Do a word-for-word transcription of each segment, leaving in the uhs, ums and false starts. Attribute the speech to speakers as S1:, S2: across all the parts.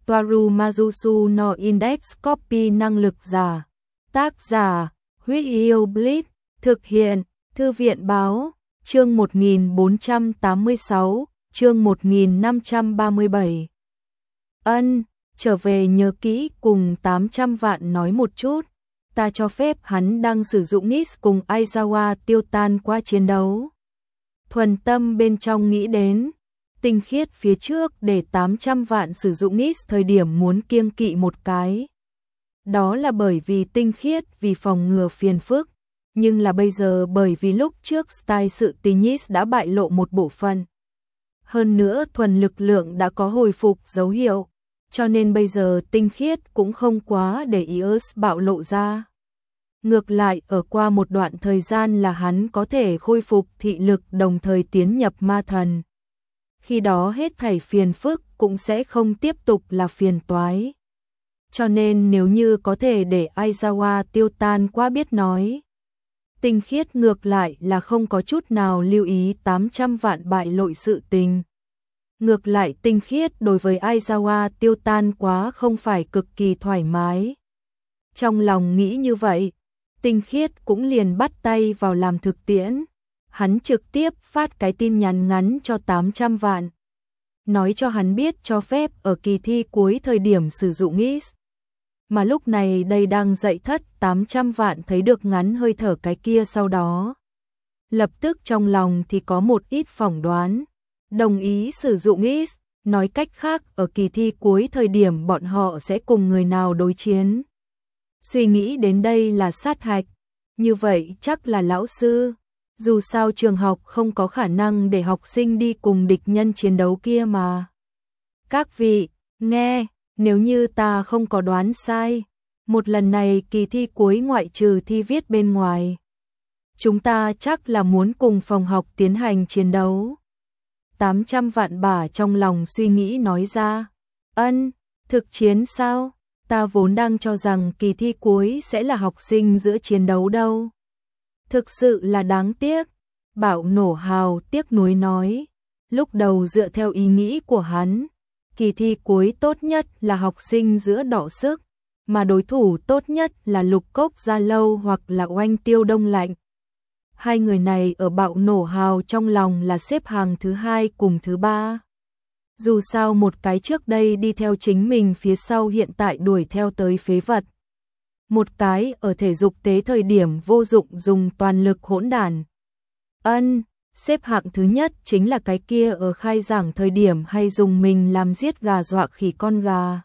S1: Toaru Majusu no Index Copy năng lực giả. Tác giả, Huyết Yêu Blitz, thực hiện, Thư viện Báo, chương một nghìn bốn trăm tám mươi sáu, chương một nghìn năm trăm ba mươi bảy. Ân, trở về nhớ kỹ cùng tám trăm vạn nói một chút, ta cho phép hắn đang sử dụng Nis cùng Aizawa tiêu tan qua chiến đấu. Thuần tâm bên trong nghĩ đến, tinh khiết phía trước để tám trăm vạn sử dụng Nis thời điểm muốn kiêng kỵ một cái. Đó là bởi vì tinh khiết vì phòng ngừa phiền phức, nhưng là bây giờ bởi vì lúc trước style sự tình Nis đã bại lộ một bộ phận. Hơn nữa thuần lực lượng đã có hồi phục dấu hiệu, cho nên bây giờ tinh khiết cũng không quá để ý ớt bạo lộ ra. Ngược lại ở qua một đoạn thời gian là hắn có thể khôi phục thị lực đồng thời tiến nhập ma thần. Khi đó hết thảy phiền phức cũng sẽ không tiếp tục là phiền toái. Cho nên nếu như có thể để Aizawa tiêu tan qua biết nói. Tinh khiết ngược lại là không có chút nào lưu ý tám trăm vạn bại lội sự tình. Ngược lại tinh khiết đối với Aizawa tiêu tan quá không phải cực kỳ thoải mái. Trong lòng nghĩ như vậy, tinh khiết cũng liền bắt tay vào làm thực tiễn. Hắn trực tiếp phát cái tin nhắn ngắn cho tám trăm vạn. Nói cho hắn biết cho phép ở kỳ thi cuối thời điểm sử dụng Nis. Mà lúc này đây đang dậy thất tám trăm vạn thấy được ngắn hơi thở cái kia sau đó. Lập tức trong lòng thì có một ít phỏng đoán. Đồng ý sử dụng Nis, nói cách khác ở kỳ thi cuối thời điểm bọn họ sẽ cùng người nào đối chiến. Suy nghĩ đến đây là sát hạch. Như vậy chắc là lão sư. Dù sao trường học không có khả năng để học sinh đi cùng địch nhân chiến đấu kia mà. Các vị, nghe, nếu như ta không có đoán sai, một lần này kỳ thi cuối ngoại trừ thi viết bên ngoài. Chúng ta chắc là muốn cùng phòng học tiến hành chiến đấu. tám trăm vạn bả trong lòng suy nghĩ nói ra. Ân, thực chiến sao? Ta vốn đang cho rằng kỳ thi cuối sẽ là học sinh giữa chiến đấu đâu. Thực sự là đáng tiếc. Bảo Nổ Hào tiếc nuối nói. Lúc đầu dựa theo ý nghĩ của hắn, kỳ thi cuối tốt nhất là học sinh giữa đọ sức, mà đối thủ tốt nhất là Lục Cốc Gia Lâu hoặc là Oanh Tiêu Đông Lạnh. Hai người này ở Bạo Nổ Hào trong lòng là xếp hàng thứ hai cùng thứ ba. Dù sao một cái trước đây đi theo chính mình phía sau hiện tại đuổi theo tới phế vật. Một cái ở thể dục tế thời điểm vô dụng dùng toàn lực hỗn đản. Ân, xếp hạng thứ nhất chính là cái kia ở khai giảng thời điểm hay dùng mình làm giết gà dọa khỉ con gà.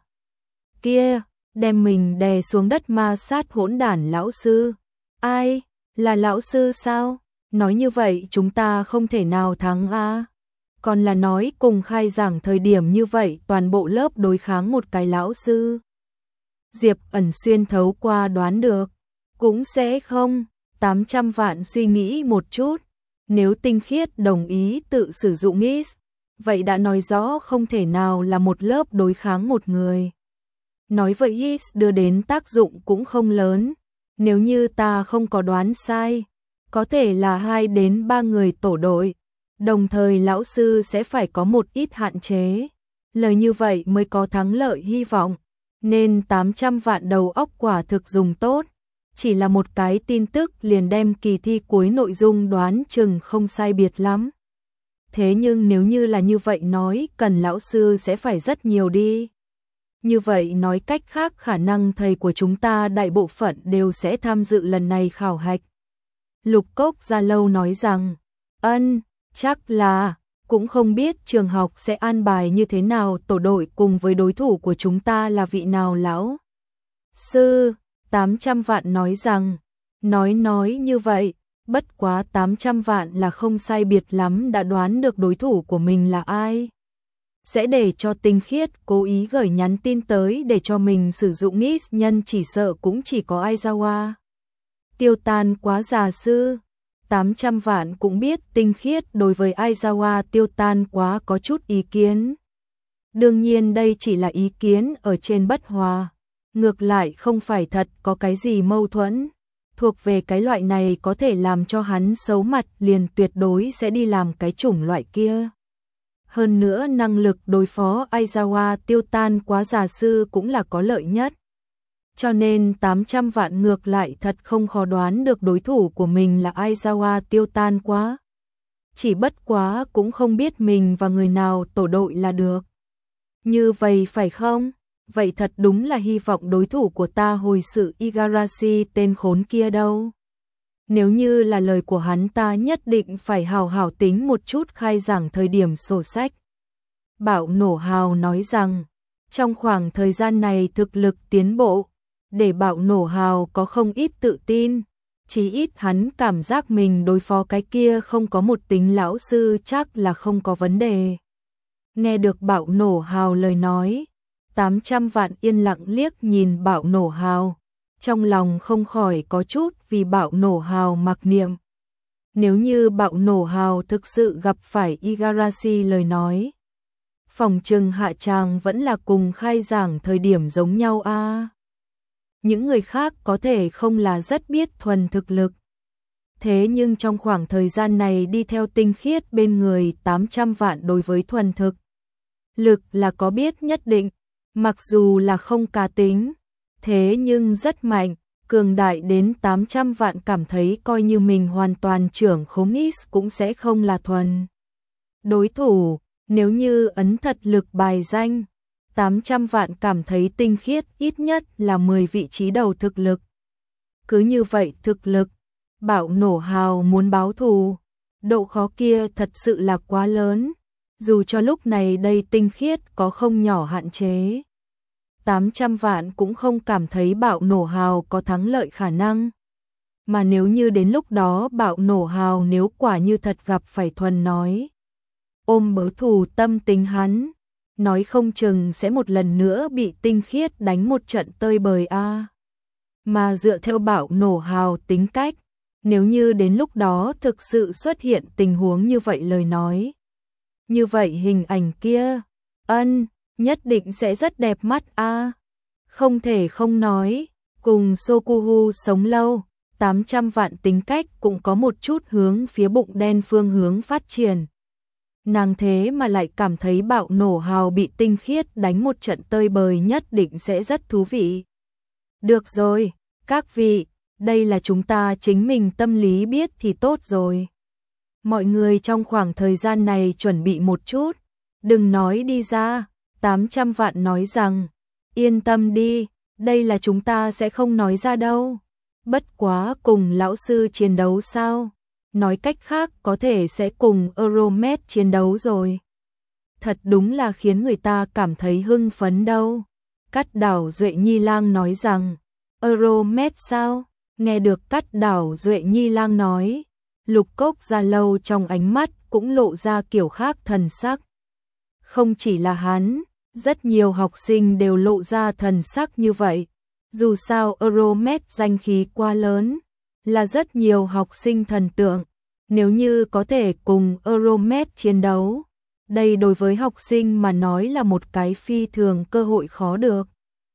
S1: Kia, đem mình đè xuống đất ma sát hỗn đản lão sư. Ai, là lão sư sao? Nói như vậy chúng ta không thể nào thắng a. Còn là nói cùng khai giảng thời điểm như vậy toàn bộ lớp đối kháng một cái lão sư. Diệp Ẩn xuyên thấu qua đoán được, cũng sẽ không. Tám trăm vạn suy nghĩ một chút, nếu tinh khiết đồng ý tự sử dụng Nis, vậy đã nói rõ không thể nào là một lớp đối kháng một người. Nói vậy Nis đưa đến tác dụng cũng không lớn, nếu như ta không có đoán sai, có thể là hai đến ba người tổ đội, đồng thời lão sư sẽ phải có một ít hạn chế, lời như vậy mới có thắng lợi hy vọng. Nên tám trăm vạn đầu óc quả thực dùng tốt, chỉ là một cái tin tức liền đem kỳ thi cuối nội dung đoán chừng không sai biệt lắm. Thế nhưng nếu như là như vậy nói cần lão sư sẽ phải rất nhiều đi. Như vậy nói cách khác khả năng thầy của chúng ta đại bộ phận đều sẽ tham dự lần này khảo hạch. Lục Cốc Gia Lâu nói rằng, ân, chắc là, cũng không biết trường học sẽ an bài như thế nào tổ đội cùng với đối thủ của chúng ta là vị nào lão sư. Tám trăm vạn nói rằng, nói nói như vậy, bất quá tám trăm vạn là không sai biệt lắm đã đoán được đối thủ của mình là ai. Sẽ để cho tinh khiết cố ý gửi nhắn tin tới để cho mình sử dụng Nis nhân chỉ sợ cũng chỉ có Aizawa. Tiêu tan quá già sư. tám trăm vạn cũng biết tinh khiết đối với Aizawa tiêu tan quá có chút ý kiến. Đương nhiên đây chỉ là ý kiến ở trên bất hòa. Ngược lại không phải thật có cái gì mâu thuẫn. Thuộc về cái loại này có thể làm cho hắn xấu mặt liền tuyệt đối sẽ đi làm cái chủng loại kia. Hơn nữa năng lực đối phó Aizawa tiêu tan quá già sư cũng là có lợi nhất. Cho nên tám trăm vạn ngược lại thật không khó đoán được đối thủ của mình là Aizawa tiêu tan quá. Chỉ bất quá cũng không biết mình và người nào tổ đội là được. Như vậy phải không? Vậy thật đúng là hy vọng đối thủ của ta hồi sự Igarashi tên khốn kia đâu. Nếu như là lời của hắn ta nhất định phải hào hào tính một chút khai giảng thời điểm sổ sách. Bạo Nổ Hào nói rằng, trong khoảng thời gian này thực lực tiến bộ, để Bạo Nổ Hào có không ít tự tin, chí ít hắn cảm giác mình đối phó cái kia không có một tính lão sư chắc là không có vấn đề. Nghe được Bạo Nổ Hào lời nói, tám trăm vạn yên lặng liếc nhìn Bạo Nổ Hào, trong lòng không khỏi có chút vì Bạo Nổ Hào mặc niệm. Nếu như Bạo Nổ Hào thực sự gặp phải Igarashi lời nói, phòng trừng hạ tràng vẫn là cùng khai giảng thời điểm giống nhau a. À. Những người khác có thể không là rất biết thuần thực lực. Thế nhưng trong khoảng thời gian này đi theo tinh khiết bên người tám trăm vạn đối với thuần thực lực là có biết nhất định, mặc dù là không cá tính, thế nhưng rất mạnh, cường đại đến tám trăm vạn cảm thấy coi như mình hoàn toàn trưởng khống ít cũng sẽ không là thuần đối thủ. Nếu như ấn thật lực bài danh, tám trăm vạn cảm thấy tinh khiết ít nhất là mười vị trí đầu thực lực. Cứ như vậy thực lực, Bạo Nổ Hào muốn báo thù, độ khó kia thật sự là quá lớn, dù cho lúc này đây tinh khiết có không nhỏ hạn chế. tám trăm vạn cũng không cảm thấy Bạo Nổ Hào có thắng lợi khả năng. Mà nếu như đến lúc đó Bạo Nổ Hào nếu quả như thật gặp phải thuần nói, ôm bớ thù tâm tính hắn, nói không chừng sẽ một lần nữa bị tinh khiết đánh một trận tơi bời a. À. Mà dựa theo Bạo Nổ Hào tính cách, nếu như đến lúc đó thực sự xuất hiện tình huống như vậy lời nói, như vậy hình ảnh kia, ân, nhất định sẽ rất đẹp mắt a. À. Không thể không nói, cùng Sokuhu sống lâu, tám trăm vạn tính cách cũng có một chút hướng phía bụng đen phương hướng phát triển. Nàng thế mà lại cảm thấy Bạo Nổ Hào bị tinh khiết đánh một trận tơi bời nhất định sẽ rất thú vị. Được rồi, các vị, đây là chúng ta chính mình tâm lý biết thì tốt rồi. Mọi người trong khoảng thời gian này chuẩn bị một chút, đừng nói đi ra. Tám trăm vạn nói rằng, yên tâm đi, đây là chúng ta sẽ không nói ra đâu. Bất quá cùng lão sư chiến đấu sao? Nói cách khác có thể sẽ cùng Euromed chiến đấu rồi. Thật đúng là khiến người ta cảm thấy hưng phấn đâu. Cát Đảo Duệ Nhi Lang nói rằng, Euromed sao? Nghe được Cát Đảo Duệ Nhi Lang nói, Lục Cốc Gia Lâu trong ánh mắt cũng lộ ra kiểu khác thần sắc. Không chỉ là hắn, rất nhiều học sinh đều lộ ra thần sắc như vậy. Dù sao Euromed danh khí quá lớn, là rất nhiều học sinh thần tượng. Nếu như có thể cùng Euromed chiến đấu, đây đối với học sinh mà nói là một cái phi thường cơ hội khó được.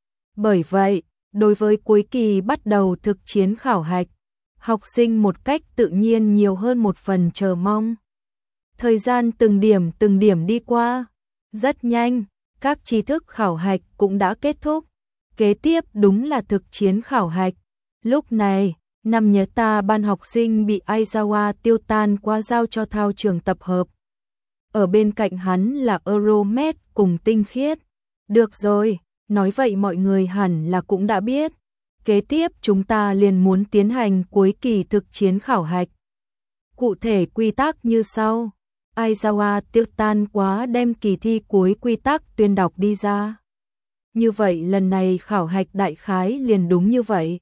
S1: Bởi vậy, đối với cuối kỳ bắt đầu thực chiến khảo hạch, học sinh một cách tự nhiên nhiều hơn một phần chờ mong. Thời gian từng điểm từng điểm đi qua, rất nhanh, các tri thức khảo hạch cũng đã kết thúc. Kế tiếp đúng là thực chiến khảo hạch. Lúc này, năm nhớ ta ban học sinh bị Aizawa tiêu tan qua giao cho thao trường tập hợp. Ở bên cạnh hắn là Euromed cùng tinh khiết. Được rồi, nói vậy mọi người hẳn là cũng đã biết. Kế tiếp chúng ta liền muốn tiến hành cuối kỳ thực chiến khảo hạch. Cụ thể quy tắc như sau. Aizawa tiêu tan quá đem kỳ thi cuối quy tắc tuyên đọc đi ra. Như vậy lần này khảo hạch đại khái liền đúng như vậy.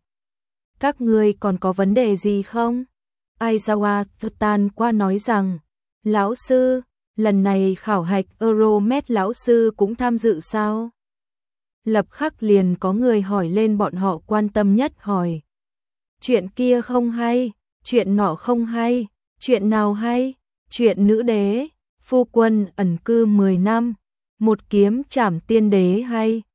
S1: Các ngươi còn có vấn đề gì không? Aizawa tiêu tan qua nói rằng, lão sư, lần này khảo hạch Euromed lão sư cũng tham dự sao? Lập khắc liền có người hỏi lên bọn họ quan tâm nhất hỏi. Chuyện kia không hay, chuyện nọ không hay, chuyện nào hay? Chuyện nữ đế, phu quân ẩn cư mười năm, một kiếm trảm tiên đế hay,